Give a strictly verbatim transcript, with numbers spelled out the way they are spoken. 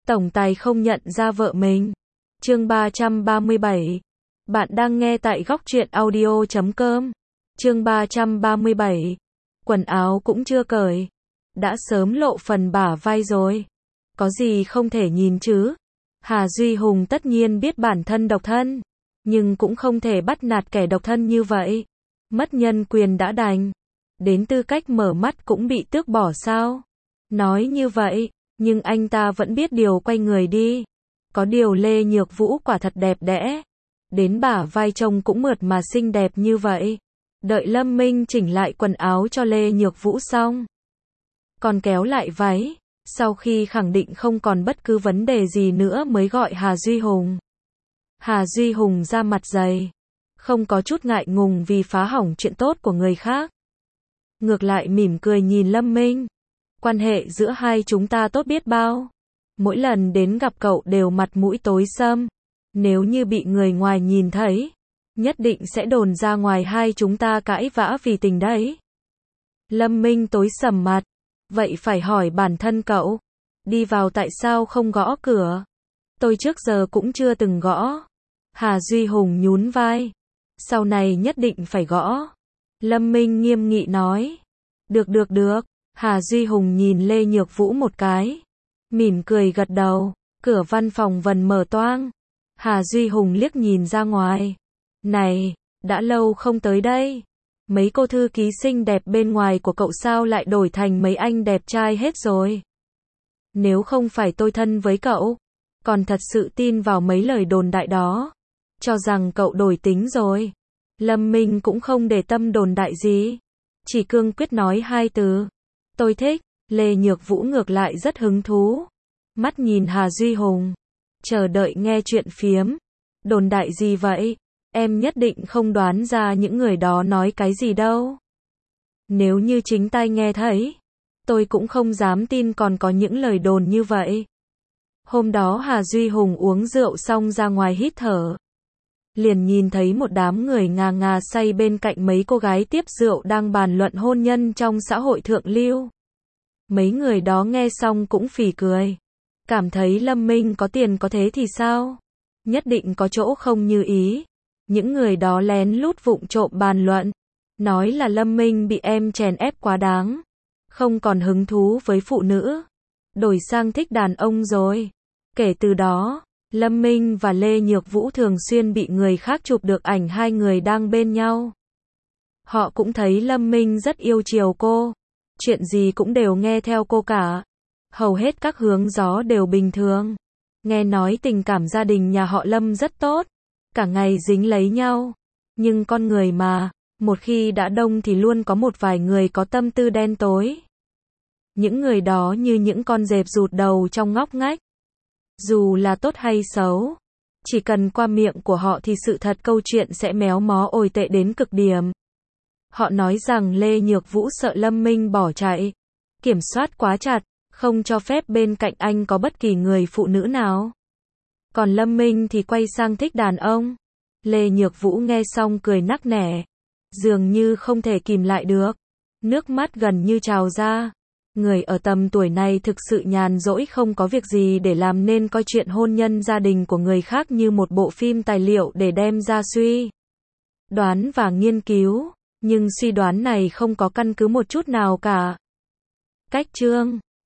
tổng tài không nhận ra vợ mình. Chương ba trăm ba mươi bảy. Bạn đang nghe tại góc truyện audio chấm com. Chương ba trăm ba mươi bảy. Quần áo cũng chưa cởi, đã sớm lộ phần bả vai rồi. Có gì không thể nhìn chứ? Hà Duy Hùng tất nhiên biết bản thân độc thân, nhưng cũng không thể bắt nạt kẻ độc thân như vậy. Mất nhân quyền đã đành, đến tư cách mở mắt cũng bị tước bỏ sao? Nói như vậy, nhưng anh ta vẫn biết điều quay người đi. Có điều Lê Nhược Vũ quả thật đẹp đẽ, đến bả vai trông cũng mượt mà xinh đẹp như vậy. Đợi Lâm Minh chỉnh lại quần áo cho Lê Nhược Vũ xong, còn kéo lại váy, sau khi khẳng định không còn bất cứ vấn đề gì nữa mới gọi Hà Duy Hùng. Hà Duy Hùng ra mặt dày, không có chút ngại ngùng vì phá hỏng chuyện tốt của người khác. Ngược lại mỉm cười nhìn Lâm Minh. Quan hệ giữa hai chúng ta tốt biết bao. Mỗi lần đến gặp cậu đều mặt mũi tối sầm. Nếu như bị người ngoài nhìn thấy, nhất định sẽ đồn ra ngoài hai chúng ta cãi vã vì tình đấy. Lâm Minh tối sầm mặt. Vậy phải hỏi bản thân cậu, đi vào tại sao không gõ cửa? Tôi trước giờ cũng chưa từng gõ. Hà Duy Hùng nhún vai. Sau này nhất định phải gõ. Lâm Minh nghiêm nghị nói. Được được được. Hà Duy Hùng nhìn Lê Nhược Vũ một cái, mỉm cười gật đầu. Cửa văn phòng vần mở toang. Hà Duy Hùng liếc nhìn ra ngoài. Này, đã lâu không tới đây. Mấy cô thư ký xinh đẹp bên ngoài của cậu sao lại đổi thành mấy anh đẹp trai hết rồi? Nếu không phải tôi thân với cậu, còn thật sự tin vào mấy lời đồn đại đó, cho rằng cậu đổi tính rồi. Lâm Minh cũng không để tâm đồn đại gì, chỉ cương quyết nói hai từ. Tôi thích. Lê Nhược Vũ ngược lại rất hứng thú, mắt nhìn Hà Duy Hùng, chờ đợi nghe chuyện phiếm. Đồn đại gì vậy? Em nhất định không đoán ra những người đó nói cái gì đâu. Nếu như chính tai nghe thấy, tôi cũng không dám tin còn có những lời đồn như vậy. Hôm đó Hà Duy Hùng uống rượu xong ra ngoài hít thở, liền nhìn thấy một đám người ngà ngà say bên cạnh mấy cô gái tiếp rượu đang bàn luận hôn nhân trong xã hội thượng lưu. Mấy người đó nghe xong cũng phì cười, cảm thấy Lâm Minh có tiền có thế thì sao? Nhất định có chỗ không như ý. Những người đó lén lút vụng trộm bàn luận, nói là Lâm Minh bị em chèn ép quá đáng, không còn hứng thú với phụ nữ, đổi sang thích đàn ông rồi. Kể từ đó, Lâm Minh và Lê Nhược Vũ thường xuyên bị người khác chụp được ảnh hai người đang bên nhau. Họ cũng thấy Lâm Minh rất yêu chiều cô, chuyện gì cũng đều nghe theo cô cả. Hầu hết các hướng gió đều bình thường. Nghe nói tình cảm gia đình nhà họ Lâm rất tốt, cả ngày dính lấy nhau. Nhưng con người mà, một khi đã đông thì luôn có một vài người có tâm tư đen tối. Những người đó như những con dẹp rụt đầu trong ngóc ngách. Dù là tốt hay xấu, chỉ cần qua miệng của họ thì sự thật câu chuyện sẽ méo mó ồi tệ đến cực điểm. Họ nói rằng Lê Nhược Vũ sợ Lâm Minh bỏ chạy, kiểm soát quá chặt, không cho phép bên cạnh anh có bất kỳ người phụ nữ nào. Còn Lâm Minh thì quay sang thích đàn ông. Lê Nhược Vũ nghe xong cười nắc nẻ, dường như không thể kìm lại được, nước mắt gần như trào ra. Người ở tầm tuổi này thực sự nhàn rỗi không có việc gì để làm nên coi chuyện hôn nhân gia đình của người khác như một bộ phim tài liệu để đem ra suy đoán và nghiên cứu, nhưng suy đoán này không có căn cứ một chút nào cả. Cách chương